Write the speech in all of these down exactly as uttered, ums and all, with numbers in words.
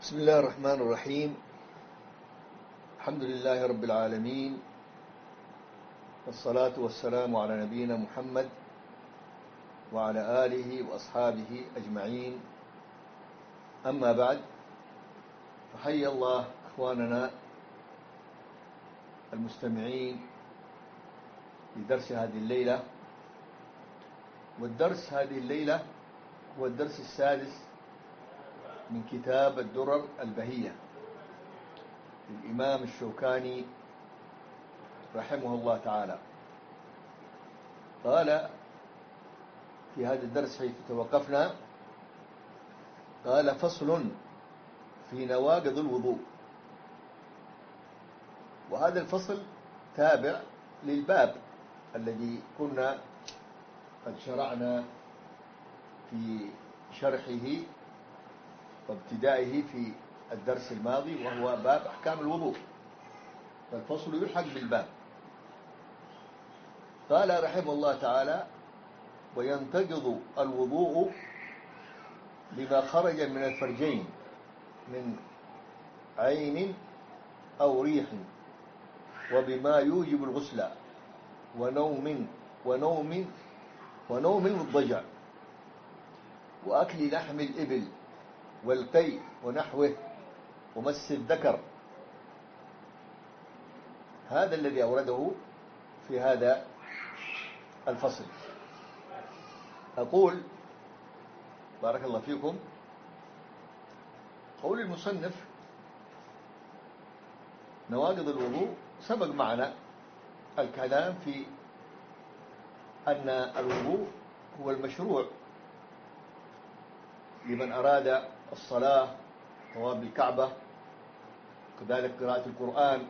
بسم الله الرحمن الرحيم. الحمد لله رب العالمين، والصلاة والسلام على نبينا محمد وعلى آله وأصحابه أجمعين. أما بعد، فحيا الله إخواننا المستمعين لدرس هذه الليلة. والدرس هذه الليلة هو الدرس السادس من كتاب الدرر البهية للإمام الشوكاني رحمه الله تعالى. قال في هذا الدرس حيث توقفنا، قال: فصل في نواقض الوضوء. وهذا الفصل تابع للباب الذي كنا قد شرعنا في شرحه وابتدائه في الدرس الماضي، وهو باب أحكام الوضوء، فالفصل يلحق بالباب. قال رحمه الله تعالى: وينتقض الوضوء بما خرج من الفرجين من عين أو ريح، وبما يوجب الغسل، ونوم ونوم ونوم الضجع، وأكل لحم الإبل والقي ونحوه، ومس الذكر. هذا الذي أورده في هذا الفصل. أقول بارك الله فيكم، قول المصنف نواقض الوضوء، سبق معنا الكلام في أن الوضوء هو المشروع لمن أراد الصلاة، طواف الكعبة، كذلك قراءة القرآن.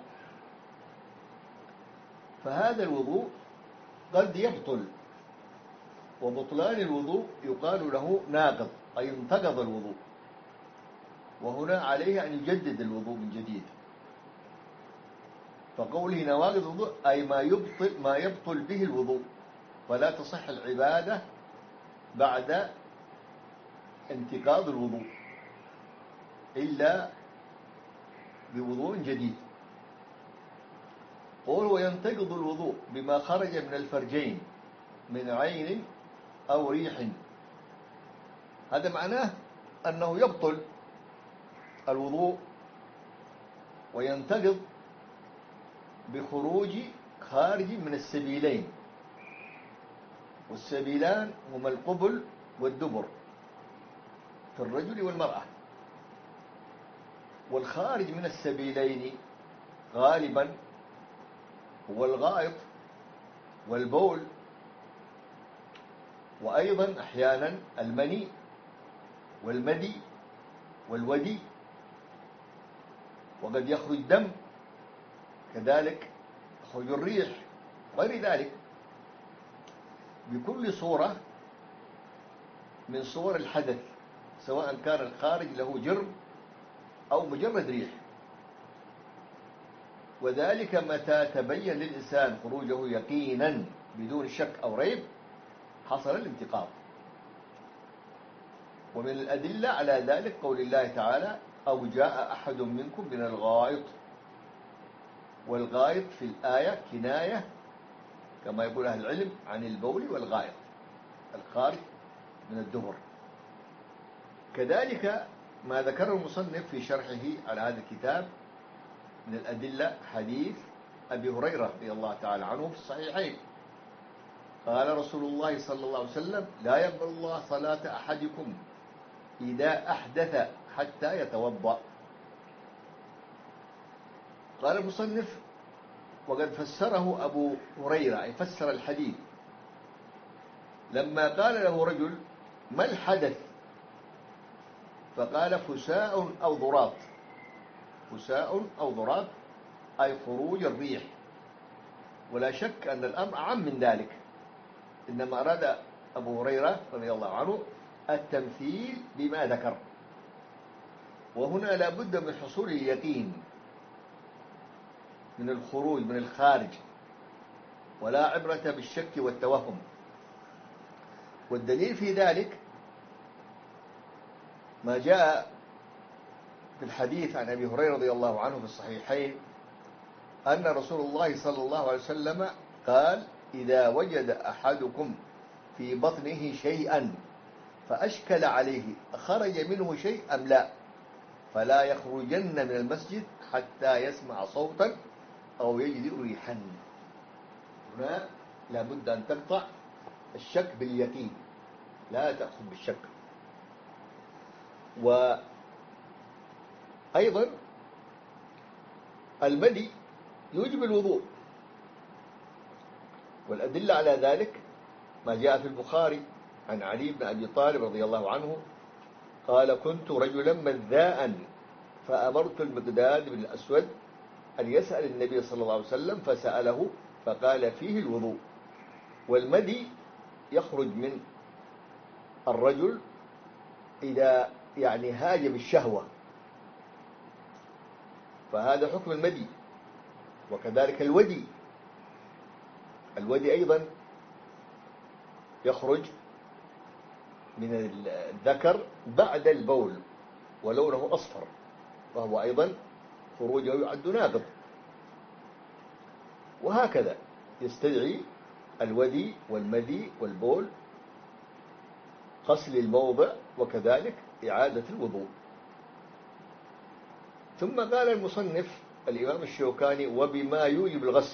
فهذا الوضوء قد يبطل، وبطلان الوضوء يقال له ناقض، أي انتقض الوضوء، وهنا عليه أن يجدد الوضوء من جديد. فقوله نواقض الوضوء أي ما يبطل ما يبطل به الوضوء، فلا تصح العبادة بعد انتقاض الوضوء إلا بوضوء جديد. قول: وينتقض الوضوء بما خرج من الفرجين من عين أو ريح. هذا معناه أنه يبطل الوضوء وينتقض بخروج خارج من السبيلين، والسبيلان هما القبل والدبر في الرجل والمرأة. والخارج من السبيلين غالبا هو الغائط والبول، وأيضا أحيانا المني والمدي والودي، وقد يخرج دم، كذلك يخرج الريح، غير ذلك، بكل صورة من صور الحدث، سواء كان الخارج له جرم أو مجرد ريح. وذلك متى تبين للإنسان خروجه يقينا بدون شك أو ريب حصل الانتقاض. ومن الأدلة على ذلك قول الله تعالى: أو جاء أحد منكم من الغائط. والغائط في الآية كناية كما يقول أهل العلم عن البول والغائط الخارج من الدبر. كذلك ما ذكره المصنف في شرحه على هذا الكتاب من الأدلة حديث أبي هريرة رضي الله تعالى عنه في الصحيحين. قال رسول الله صلى الله عليه وسلم: لا يقبل الله صلاة أحدكم إذا أحدث حتى يتوضأ. قال المصنف: وقد فسره أبو هريرة، أي فسر الحديث، لما قال له رجل: ما الحدث؟ فقال: فساء أو ضراط. فساء أو ضراط أي خروج الريح. ولا شك أن الأمر أعم من ذلك، إنما أراد أبو هريرة رضي الله عنه التمثيل بما ذكر. وهنا لا بد من حصول اليقين من الخروج من الخارج، ولا عبرة بالشك والتوهم. والدليل في ذلك ما جاء في الحديث عن أبي هريرة رضي الله عنه في الصحيحين أن رسول الله صلى الله عليه وسلم قال: إذا وجد أحدكم في بطنه شيئا فأشكل عليه خرج منه شيء أم لا، فلا يخرجن من المسجد حتى يسمع صوتا أو يجد ريحا. هنا لابد أن تقطع الشك باليقين، لا تأخذ بالشك. وأيضا المدي يوجب الوضوء، والأدلة على ذلك ما جاء في البخاري عن علي بن أبي طالب رضي الله عنه قال: كنت رجلا مذاء فأمرت المقداد بن الأسود أن يسأل النبي صلى الله عليه وسلم فسأله فقال: فيه الوضوء. والمدي يخرج من الرجل إذا يعني هاج بالشهوة، فهذا حكم المدي. وكذلك الودي، الودي أيضا يخرج من الذكر بعد البول ولونه أصفر، وهو أيضا خروجه يعد ناقض. وهكذا يستدعي الودي والمدي والبول غسل الموضع وكذلك إعادة الوضوء. ثم قال المصنف الإمام الشوكاني: وبما يوجب الغسل.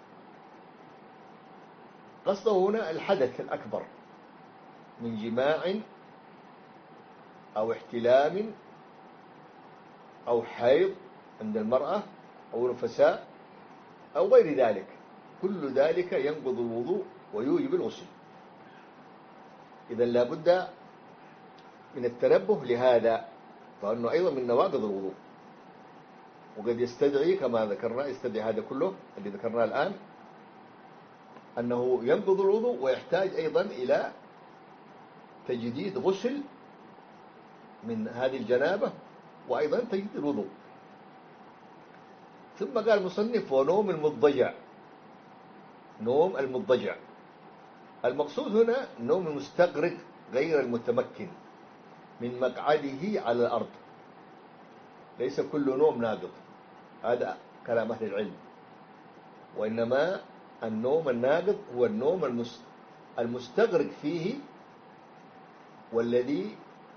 قصده هنا الحدث الأكبر من جماع أو احتلام أو حيض عند المرأة أو نفساء أو غير ذلك، كل ذلك ينقض الوضوء ويوجب الغسل. إذن لا بد من التنبه لهذا، فأنه أيضا من نواقض الوضوء، وقد يستدعي كما ذكرنا يستدعي هذا كله اللي ذكرناه الآن أنه ينقض الوضوء ويحتاج أيضا إلى تجديد غسل من هذه الجنابة وأيضا تجديد الوضوء. ثم قال المصنف: ونوم المضجع. نوم المضجع المقصود هنا نوم المستغرق غير المتمكن من مقعده على الأرض، ليس كل نوم ناقض، هذا كلام أهل العلم، وإنما النوم الناقض هو النوم المستغرق فيه، والذي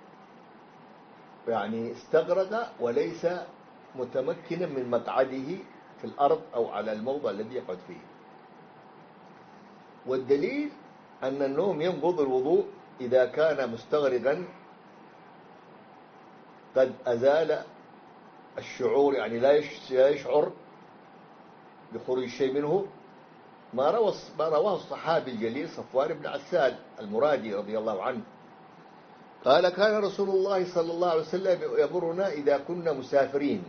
يعني استغرق وليس متمكنا من مقعده في الأرض أو على الموضع الذي يقعد فيه. والدليل أن النوم ينقض الوضوء إذا كان مستغرقا قد أزال الشعور، يعني لا يشعر بخروج شيء منه، ما روى ما رواه الصحابي الجليل صفوان بن عسال المرادي رضي الله عنه قال: كان رسول الله صلى الله عليه وسلم يأمرنا إذا كنا مسافرين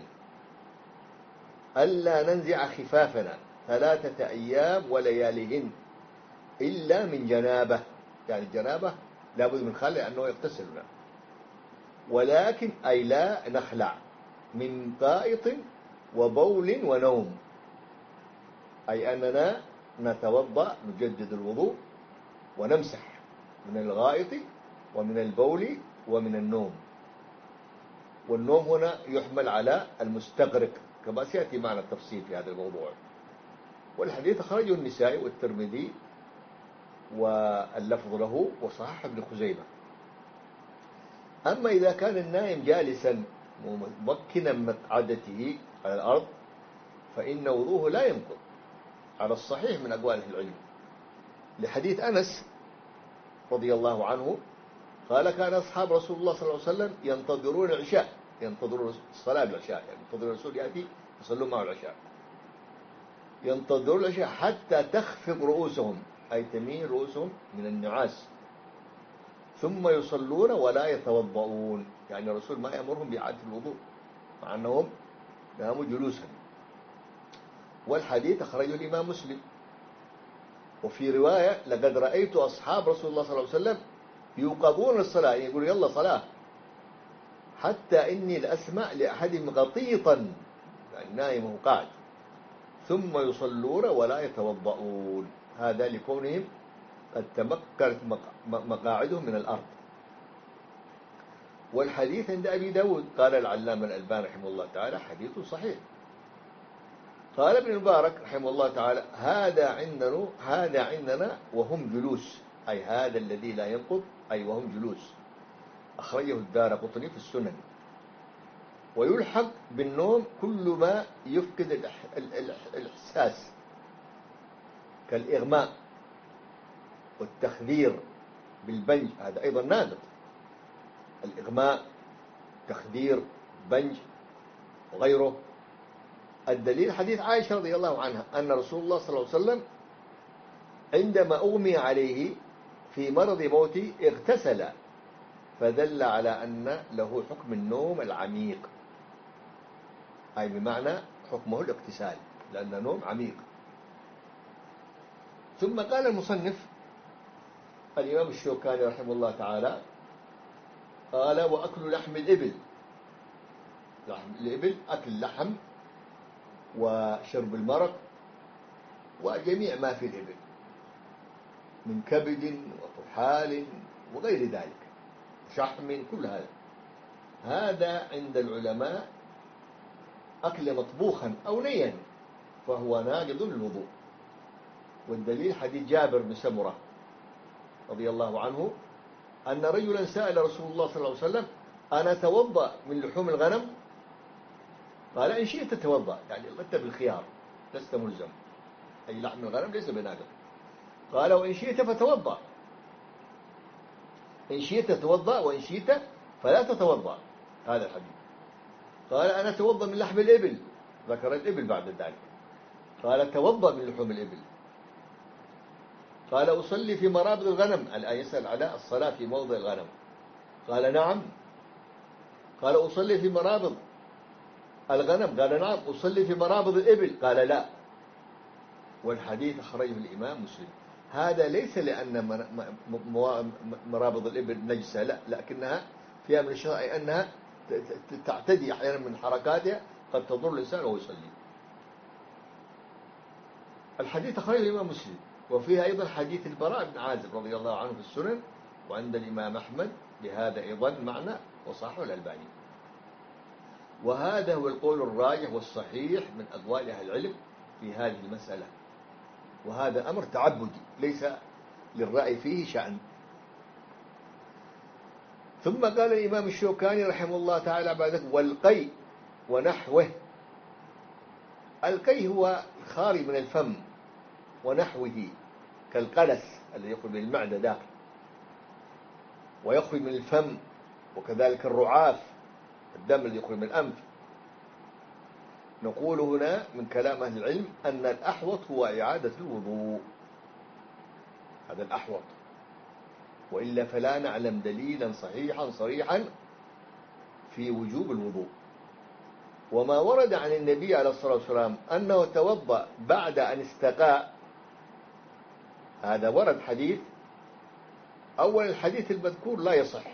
ألا ننزع خفافنا ثلاثة أيام ولياليهن إلا من جنابه، يعني الجنابة لابد من خلع لأنه يغتسلنا، ولكن أي لا نخلع من غائط وبول ونوم، أي أننا نتوضأ نجدد الوضوء ونمسح من الغائط ومن البول ومن النوم. والنوم هنا يحمل على المستغرق كما سيأتي معنا التفصيل في هذا الموضوع. والحديث أخرجه النسائي والترمذي واللفظ له وصححه ابن خزيمة. أما إذا كان النائم جالسا ممكنا من مقعدته على الأرض فإن وضوءه لا ينقض على الصحيح من أقوال أهل العلم، لحديث أنس رضي الله عنه قال: كان أصحاب رسول الله صلى الله عليه وسلم ينتظرون العشاء، ينتظرون الصلاة العشاء، يعني ينتظرون الرسول يأتي يصلون معه العشاء، ينتظرون العشاء حتى تخفض رؤوسهم، أي تميل رؤوسهم من النعاس، ثم يصلون ولا يتوضؤون، يعني الرسول ما يأمرهم بإعادة الوضوء مع أنهم ناموا جلوسا. والحديث أخرجه الإمام مسلم. وفي رواية: لقد رأيت أصحاب رسول الله صلى الله عليه وسلم يوقظون الصلاة، يعني يقولوا يلا صلاة، حتى إني لأسمع لأحدهم غطيطا، يعني نائم وقاعد، ثم يصلون ولا يتوضؤون، هذا لكونهم قد تمكنت مقاعدهم من الأرض. والحديث عند أبي داود قال العلامة الألباني رحمه الله تعالى حديث صحيح. قال ابن المبارك رحمه الله تعالى هذا عندنا هذا عندنا وهم جلوس، أي هذا الذي لا ينقض أي وهم جلوس، أخرجه الدارقطني في السنن. ويلحق بالنوم كل ما يفقد الإحساس كالإغماء والتخدير بالبنج، هذا أيضا نادر، الإغماء، تخدير، بنج وغيره. الدليل حديث عائشة رضي الله عنها أن رسول الله صلى الله عليه وسلم عندما أغمي عليه في مرض موته اغتسل، فدل على أن له حكم النوم العميق، أي بمعنى حكمه الاغتسال لأنه نوم عميق. ثم قال المصنف الإمام الشوكاني رحمه الله تعالى قال وأكل لحم الإبل، لحم الإبل أكل لحم وشرب المرق وجميع ما في الإبل من كبد وطحال وغير ذلك، شحم، كل هذا هذا عند العلماء أكل مطبوخا أو نيا فهو ناقض للوضوء. والدليل حديث جابر بن سمرة رضي الله عنه أن رجلا سأل رسول الله صلى الله عليه وسلم أنا أتوضأ من لحوم الغنم؟ قال إن شئت تتوضأ، يعني أنت بالخيار لست ملزم، أي لحم الغنم ليس بناقض. قال وإن شئت فتوضأ، إن شئت تتوضأ وإن شئت فلا تتوضأ، هذا الحديث. قال أنا أتوضأ من لحم الإبل، ذكر الإبل بعد ذلك، قال توضأ من لحوم الإبل. قال أصلي في مرابض الغنم، الآن يسأل على الصلاة في موضع الغنم، قال نعم. قال أصلي في مرابض الغنم، قال نعم. أصلي في مرابض الإبل، قال لا. والحديث أخرجه الإمام مسلم. هذا ليس لأن مرابض الإبل نجسة، لا، لكنها فيها من الشرع أنها تعتدي أحيانا من حركاتها قد تضر الإنسان وهو يصلي. الحديث أخرجه الإمام مسلم. وفيها أيضا حديث البراء بن عازب رضي الله عنه في السنن، وعند الإمام أحمد بهذا أيضا معنى وصححه الألباني. وهذا هو القول الراجح والصحيح من أقوال أهل العلم في هذه المسألة، وهذا أمر تعبدي ليس للرأي فيه شأن. ثم قال الإمام الشوكاني رحمه الله تعالى بعد ذلك والقي ونحوه. القي هو خارج من الفم ونحوه كالقلس الذي يخرج من المعدة داخل ويخرج من الفم، وكذلك الرعاف الدم الذي يخرج من الأنف. نقول هنا من كلام أهل العلم أن الأحوط هو إعادة الوضوء، هذا الأحوط، وإلا فلا نعلم دليلا صحيحا صريحا في وجوب الوضوء. وما ورد عن النبي عليه الصلاة والسلام أنه توضأ بعد أن استقاء، هذا ورد حديث. أول الحديث المذكور لا يصح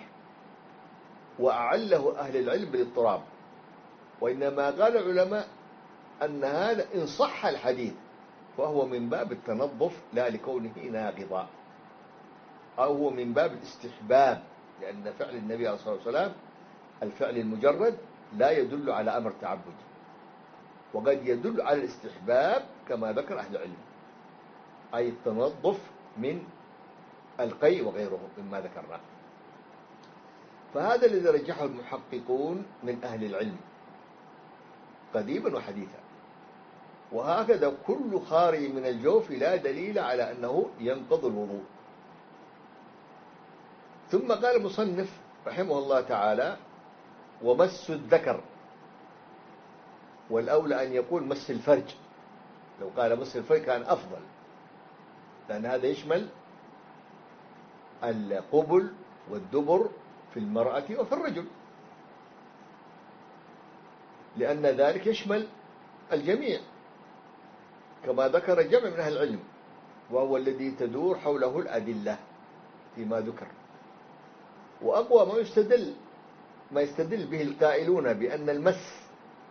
وأعله أهل العلم بالاضطراب، وإنما قال العلماء أن هذا إن صح الحديث فهو من باب التنظف لا لكونه ناقضا، أو هو من باب الاستحباب، لأن فعل النبي عليه الصلاة والسلام الفعل المجرد لا يدل على أمر تعبدي، وقد يدل على الاستحباب كما ذكر أهل العلم، أي التنظف من القيء وغيره مما ذكرناه. فهذا الذي رجحه المحققون من أهل العلم قديما وحديثا. وهكذا كل خارج من الجوف لا دليل على أنه ينقض الوضوء. ثم قال المصنف رحمه الله تعالى ومس الذكر، والأولى أن يقول مس الفرج، لو قال مس الفرج كان أفضل، لأن هذا يشمل القبل والدبر في المرأة وفي الرجل، لأن ذلك يشمل الجميع كما ذكر جمع من أهل العلم، وهو الذي تدور حوله الأدلة فيما ذكر. وأقوى ما يستدل ما يستدل به القائلون بأن المس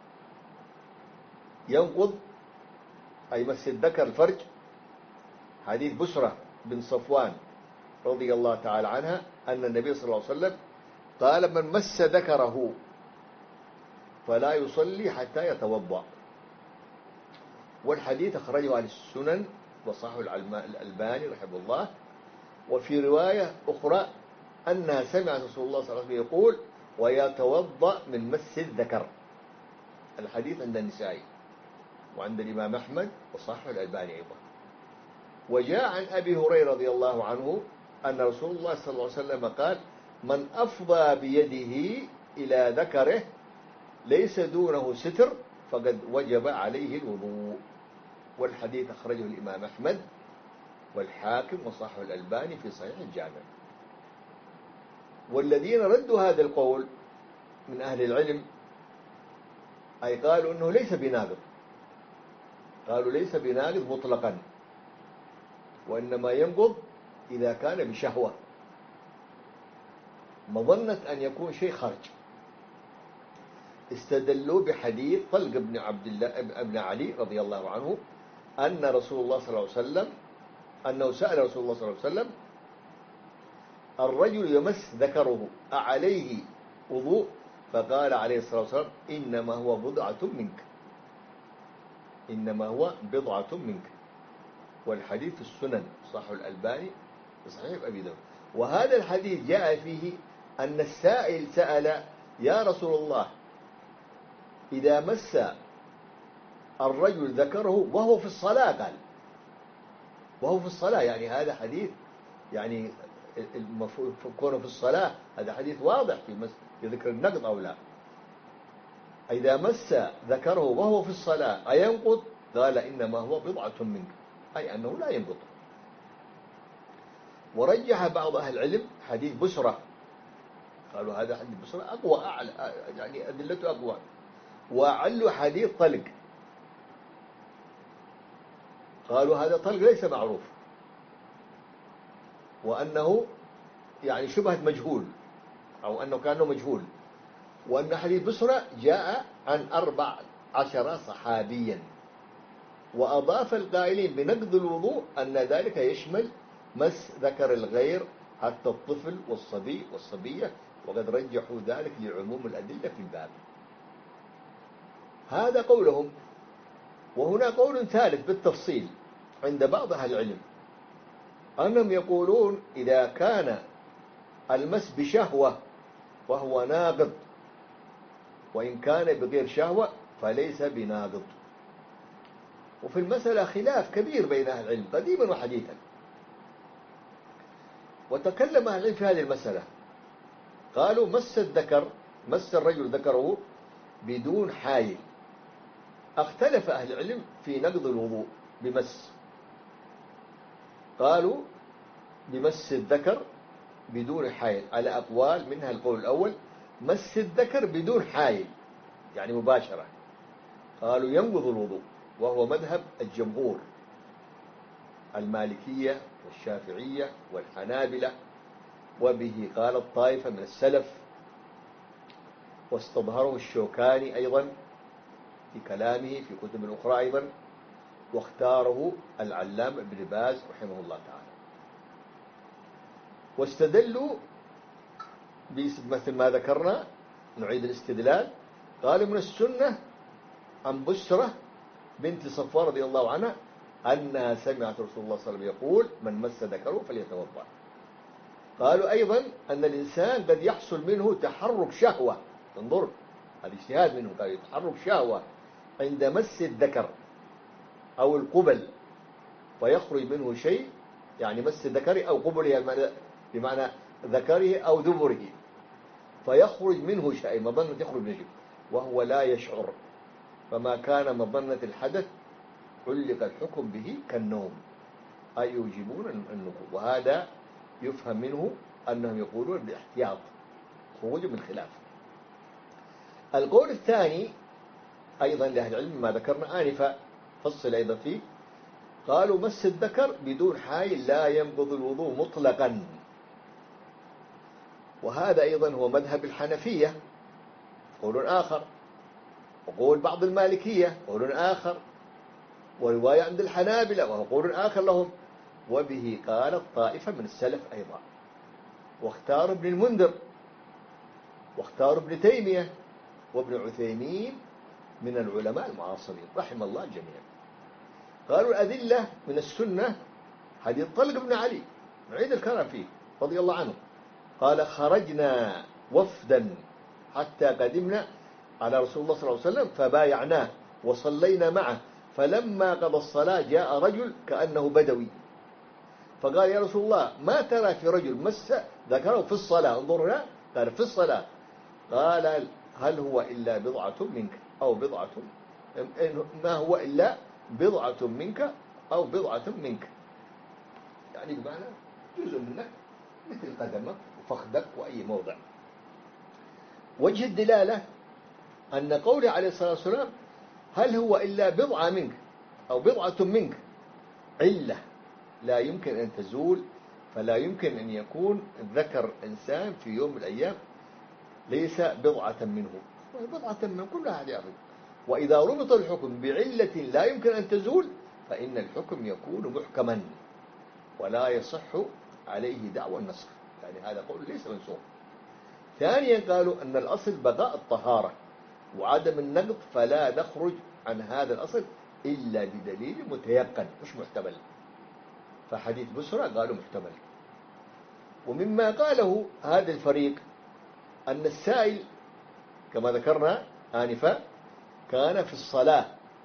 ينقض، أي مس الذكر الفرج، حديث بسرة بن صفوان رضي الله تعالى عنها أن النبي صلى الله عليه وسلم قال من مس ذكره فلا يصلي حتى يتوضأ. والحديث أخرجه أهل السنن وصححه الألباني رحمه الله. وفي رواية أخرى أنها سمعت رسول الله صلى الله عليه وسلم يقول ويتوضأ من مس الذكر. الحديث عند النسائي وعند الإمام أحمد وصححه الألباني أيضا. وجاء عن أبي هريرة رضي الله عنه أن رسول الله صلى الله عليه وسلم قال من أفضى بيده إلى ذكره ليس دونه ستر فقد وجب عليه الوضوء. والحديث أخرجه الإمام أحمد والحاكم وصححه الألباني في صحيح الجامع. والذين ردوا هذا القول من أهل العلم أي قالوا أنه ليس بناقض، قالوا ليس بناقض مطلقا، وإنما ينقض إذا كان بشهوة مظنة أن يكون شيء خارج. استدلوا بحديث طلق بن عبد الله ابن علي رضي الله عنه أن رسول الله صلى الله عليه وسلم أنه سأل رسول الله صلى الله عليه وسلم الرجل يمس ذكره أعليه وضوء؟ فقال عليه الصلاة والسلام إنما هو بضعة منك، إنما هو بضعة منك. والحديث في السنن صححه الألباني في صحيح أبي داود. وهذا الحديث جاء فيه أن السائل سأل يا رسول الله إذا مس الرجل ذكره وهو في الصلاة، قال وهو في الصلاة، يعني هذا حديث يعني المفروض كونه في الصلاة، هذا حديث واضح في مس يذكر النقض أو لا. إذا مس ذكره وهو في الصلاة أينقض؟ قال إنما هو بضعة منك، أي أنه لا ينقض. ورجح بعض أهل العلم حديث بسرة، قالوا هذا حديث بسرة أقوى، أعلى يعني أدلته أقوى. وعلوا حديث طلق، قالوا هذا طلق ليس معروف، وأنه يعني شبهة مجهول أو أنه كانه مجهول، وأن حديث بسرة جاء عن أربع عشر صحابيا. وأضاف القائلين بنقض الوضوء أن ذلك يشمل مس ذكر الغير حتى الطفل والصبي والصبية، وقد رجحوا ذلك لعموم الأدلة في الباب. هذا قولهم. وهنا قول ثالث بالتفصيل عند بعض أهل العلم أنهم يقولون إذا كان المس بشهوة وهو ناقض، وإن كان بغير شهوة فليس بناقض. وفي المسألة خلاف كبير بين أهل العلم قديما وحديثا. وتكلم أهل العلم في هذه المسألة، قالوا مس الذكر، مس الرجل ذكره بدون حائل. اختلف أهل العلم في نقض الوضوء بمس، قالوا بمس الذكر بدون حائل على أقوال، منها القول الأول مس الذكر بدون حائل يعني مباشرة، قالوا ينقض الوضوء، وهو مذهب الجمهور المالكية والشافعية والحنابلة، وبه قالت طائفة من السلف، واستظهره الشوكاني أيضا في كلامه في كتب أخرى أيضا، واختاره العلام ابن باز رحمه الله تعالى. واستدلوا مثل ما ذكرنا، نعيد الاستدلال، قالوا من السنة عن بشرة بنت صفوان رضي الله عنها أنها سمعت رسول الله صلى الله عليه وسلم يقول من مس ذكره فليتوضأ. قالوا أيضا أن الإنسان قد يحصل منه تحرك شهوة، انظر هذا اجتهاد منه، قال تحرك شهوة عند مس الذكر أو القبل، فيخرج منه شيء، يعني مس ذكره أو قبله بمعنى ذكره أو ذبره، فيخرج منه شيء، مظنة يخرج منه شيء وهو لا يشعر، فما كان مظنة الحدث علق الحكم به كالنوم، أي يوجبون النقوض. وهذا يفهم منه أنهم يقولون بالاحتياط خروج من خلاف. القول الثاني أيضا لأهل العلم ما ذكرنا آنفا، فصل أيضا فيه، قالوا مس الذكر بدون حائل لا ينقض الوضوء مطلقا، وهذا أيضا هو مذهب الحنفية قول آخر، وقول بعض المالكية قول آخر، ورواية عند الحنابلة وهو قول آخر لهم، وبه قالت طائفة من السلف أيضا، واختار ابن المنذر واختاروا ابن تيمية وابن عثيمين من العلماء المعاصرين رحم الله الجميع. قالوا الأدلة من السنة حديث طلق بن علي نعيد الكلام فيه رضي الله عنه، قال خرجنا وفدا حتى قدمنا على رسول الله صلى الله عليه وسلم فبايعناه وصلينا معه، فلما قضى الصلاة جاء رجل كأنه بدوي فقال يا رسول الله ما ترى في رجل مس ذكره في الصلاة، انظر هنا قال في الصلاة، قال هل هو إلا بضعة منك أو بضعة ما هو إلا بضعة منك أو بضعة منك، يعني بمعنى جزء منك مثل قدمك وفخذك وأي موضع. وجه الدلالة أن قوله عليه الصلاة والسلام هل هو إلا بضعة منك أو بضعة منك علة لا يمكن أن تزول، فلا يمكن أن يكون ذكر إنسان في يوم من الأيام ليس بضعة منه، بضعة من كلها هذه. وإذا ربط الحكم بعلة لا يمكن أن تزول فإن الحكم يكون محكما ولا يصح عليه دعوى النسخ، يعني هذا قول ليس منسوخ. ثانيا قالوا أن الأصل بقاء الطهارة وعدم النقض، فلا نخرج عن هذا الأصل إلا بدليل متيقن مش محتمل، فحديث بسرى قالوا محتمل. ومما قاله هذا الفريق أن السائل كما ذكرنا آنفا كان في الصلاة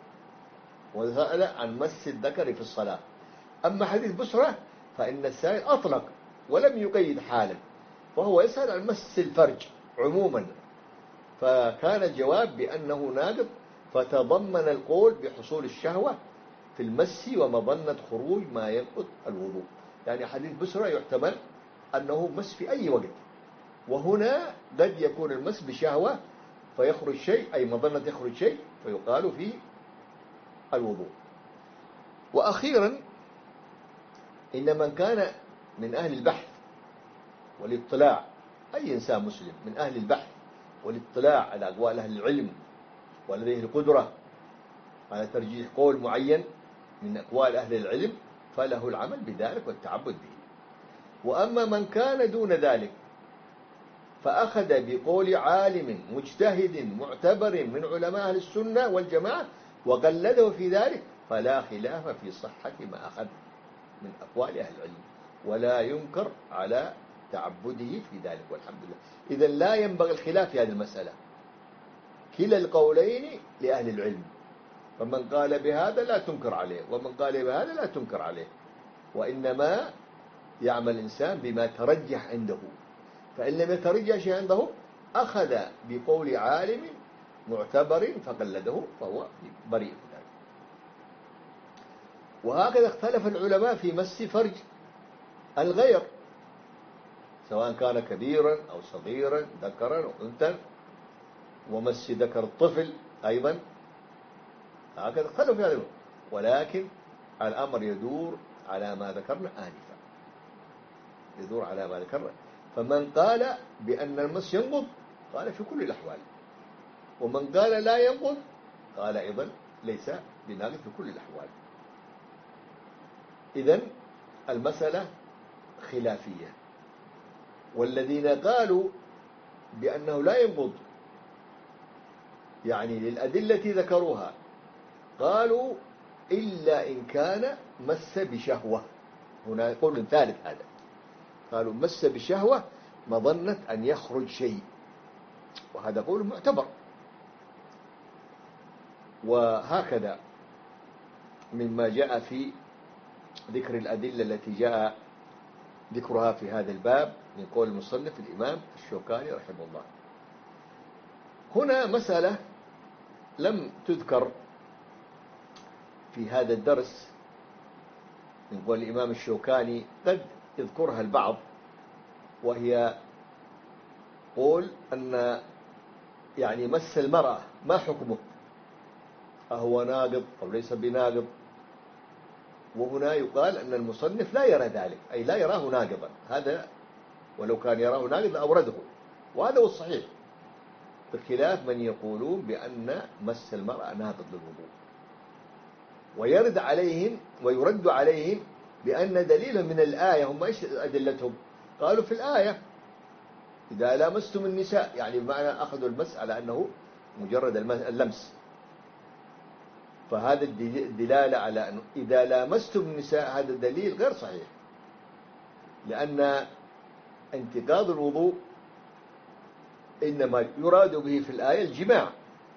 وسأل عن مس الذكر في الصلاة، أما حديث بسرى فإن السائل أطلق ولم يقيد حالا وهو يسأل عن مس الفرج عموما، فكان الجواب بأنه ناقض، فتضمن القول بحصول الشهوة في المس ومظنة خروج ما ينقض الوضوء، يعني حديث بسرى يحتمل أنه مس في أي وقت، وهنا قد يكون المس بشهوة فيخرج شيء أي مظنة يخرج شيء فيقال فيه الوضوء. وأخيرا إن من كان من أهل البحث والاطلاع، أي إنسان مسلم من أهل البحث والاطلاع على أقوال أهل العلم ولديه القدرة على ترجيح قول معين من أقوال أهل العلم فله العمل بذلك والتعبد به. وأما من كان دون ذلك فأخذ بقول عالم مجتهد معتبر من علماء أهل السنة والجماعة وقلده في ذلك فلا خلاف في صحة ما أخذ من أقوال أهل العلم ولا ينكر على تعبده في ذلك والحمد لله. إذا لا ينبغي الخلاف في هذه المسألة، كلا القولين لأهل العلم، فمن قال بهذا لا تنكر عليه ومن قال بهذا لا تنكر عليه، وإنما يعمل الإنسان بما ترجح عنده، فإن لم يترجح شيء عنده أخذ بقول عالم معتبر فقلده فهو بريء من ذلك. وهكذا اختلف العلماء في مس فرج الغير سواء كان كبيرا أو صغيرا ذكرا أو أنثى، ومس ذكر الطفل أيضا، هكذا اختلفوا في هذا، ولكن الأمر يدور على ما ذكرنا آنفا، يدور على ما ذكرنا. فمن قال بأن المس ينقض قال في كل الأحوال، ومن قال لا ينقض قال أيضا ليس بناقض في كل الأحوال. إذن المسألة خلافية، والذين قالوا بأنه لا ينقض يعني للأدلة ذكروها قالوا إلا إن كان مس بشهوة، هنا قول ثالث هذا، قالوا مس بشهوة مظنة أن يخرج شيء، وهذا قول معتبر. وهكذا مما جاء في ذكر الأدلة التي جاء ذكرها في هذا الباب من قول المصنف الإمام الشوكاني رحمه الله. هنا مسألة لم تذكر في هذا الدرس من قول الإمام الشوكاني، قد يذكرها البعض، وهي قول أن يعني مس المرأة ما حكمه، أهو ناقض أو ليس بناقض؟ وهنا يقال أن المصنف لا يرى ذلك، أي لا يراه ناقضا، هذا ولو كان يراه ناقضا أورده، وهذا هو الصحيح، بخلاف من يقولون بأن مس المرأة ناقض للوضوء، ويرد عليهم ويرد عليهم بأن دليلهم من الآية. هم إيش أدلتهم؟ قالوا في الآية إذا لامستم النساء، يعني بمعنى أخذوا المس على أنه مجرد اللمس. فهذا الدلالة على أنه إذا لامستم النساء هذا الدليل غير صحيح، لأن انتقاض الوضوء إنما يراد به في الآية الجماع،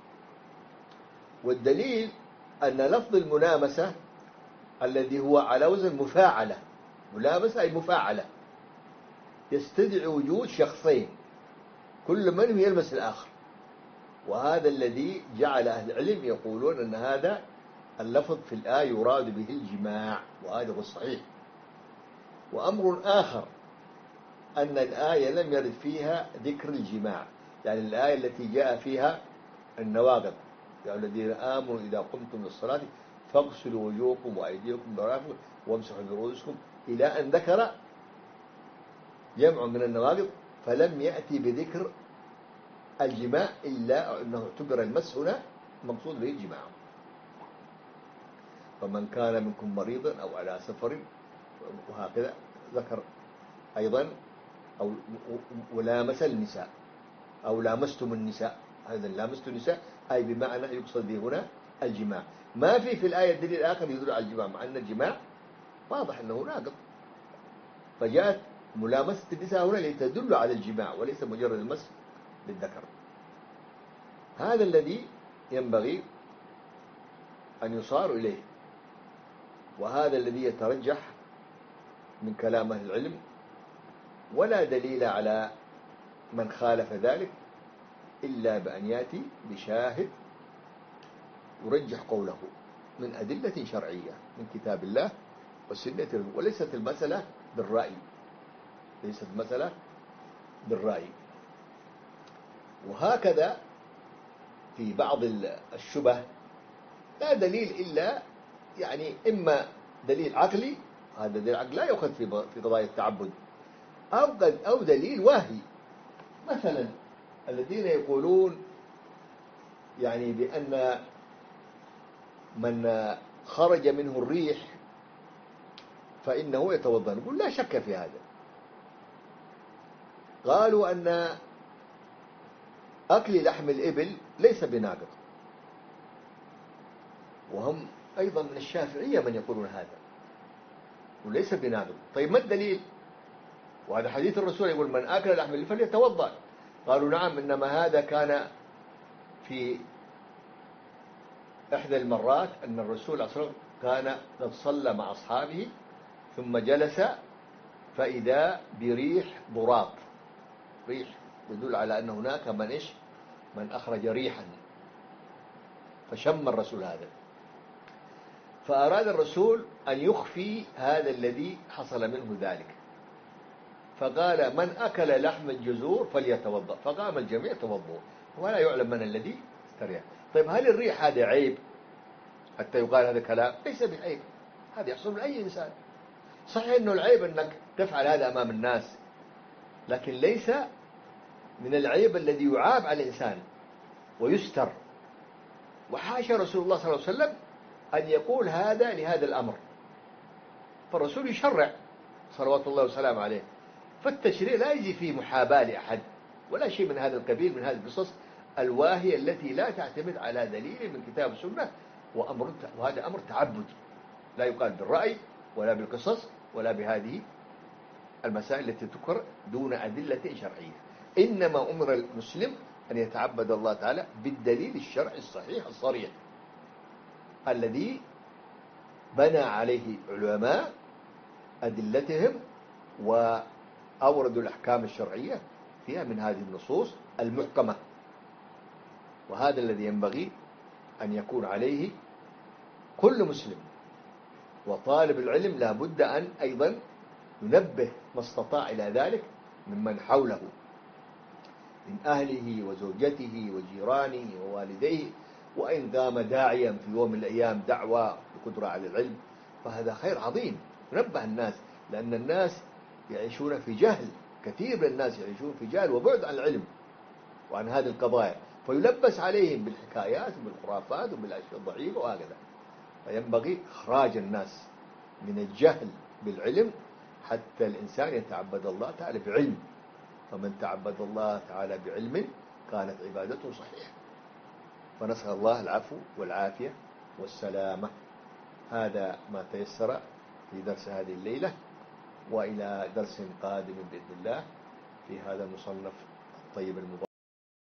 والدليل أن لفظ الملامسة الذي هو على وزن مفاعلة، ملامسة أي مفاعلة، يستدعي وجود شخصين كل منهم يلمس الآخر، وهذا الذي جعل أهل العلم يقولون أن هذا اللفظ في الآية يراد به الجماع، وهذا هو الصحيح. وأمر آخر أن الآية لم يرد فيها ذكر الجماع، يعني الآية التي جاء فيها النواقض، يا الذين آمنوا إذا قمتم للصلاة فاغسلوا وجوهكم وأيديكم برافق وامسحوا برؤوسكم إلى أن ذكر جمع من النواقض، فلم يأتي بذكر الجماع إلا أنه اعتبر المس هنا مقصود به الجماع. فمن كان منكم مريضا أو على سفر، وهكذا ذكر أيضا أو ولامس النساء أو لامستم النساء، هذا لامستم النساء أي بمعنى يقصد به هنا الجماع. ما في في الآية الدليل الآخر يدل على الجماع، مع أن الجماع واضح أنه ناقض، فجاءت ملامسة النساء هنا لتدل على الجماع وليس مجرد المس للذكر. هذا الذي ينبغي أن يصار إليه، وهذا الذي يترجح من كلام أهل العلم، ولا دليل على من خالف ذلك إلا بأن يأتي بشاهد يرجح قوله من أدلة شرعية من كتاب الله والسنة، وليست المسألة بالرأي، ليست المسألة بالرأي. وهكذا في بعض الشبه لا دليل إلا يعني إما دليل عقلي، هذا دليل عقلي لا يؤخذ في في قضايا التعبد، أو قد أو دليل واهي، مثلا الذين يقولون يعني بأن من خرج منه الريح فإنه يتوضأ، نقول لا شك في هذا. قالوا أن أكل لحم الإبل ليس بناقض، وهم أيضا من الشافعية من يقولون هذا وليس بناقض. طيب ما الدليل؟ وهذا حديث الرسول يقول من أكل لحم الإبل فليتوضأ. قالوا نعم، إنما هذا كان في إحدى المرات أن الرسول صلى الله عليه وسلم كان قد صلى مع أصحابه ثم جلس فإذا بريح ضراط، ريح يدل على أن هناك من إيش من أخرج ريحا، فشم الرسول هذا، فأراد الرسول أن يخفي هذا الذي حصل منه ذلك، فقال من أكل لحم الجزور فليتوضأ، فقام الجميع توضؤوا ولا يعلم من الذي استريح. طيب هل الريح هذا عيب حتى يقال هذا كلام؟ ليس بعيب، هذا يحصل من أي إنسان. صحيح أنه العيب أنك تفعل هذا أمام الناس، لكن ليس من العيب الذي يعاب على الإنسان ويستر. وحاشا رسول الله صلى الله عليه وسلم أن يقول هذا لهذا الأمر، فالرسول يشرع صلوات الله وسلامه عليه، فالتشريع لا يجي فيه محاباة لأحد ولا شيء من هذا القبيل، من هذه القصص الواهية التي لا تعتمد على دليل من كتاب السنة، وأمر وهذا أمر تعبدي لا يقال بالرأي ولا بالقصص ولا بهذه المسائل التي تذكر دون أدلة شرعية. إنما أمر المسلم أن يتعبد الله تعالى بالدليل الشرعي الصحيح الصريح الذي بنى عليه علماء أدلتهم وأوردوا الأحكام الشرعية فيها من هذه النصوص المحكمة. وهذا الذي ينبغي أن يكون عليه كل مسلم، وطالب العلم لا بد أن أيضا ينبه ما استطاع إلى ذلك ممن حوله من أهله وزوجته وجيرانه ووالديه، وإن قام داعيا في يوم من الأيام دعوة بقدرة على العلم فهذا خير عظيم، نبه الناس، لأن الناس يعيشون في جهل، كثير من الناس يعيشون في جهل وبعد عن العلم وعن هذه القضايا، فيلبس عليهم بالحكايات وبالخرافات وبالأشياء الضعيفة وهكذا. فينبغي إخراج الناس من الجهل بالعلم حتى الإنسان يتعبد الله تعالى بعلم، فمن تعبد الله تعالى بعلم كانت عبادته صحيحة. فنسأل الله العفو والعافية والسلامة. هذا ما تيسر في درس هذه الليلة، وإلى درس قادم بإذن الله في هذا المصنف الطيب المبارك.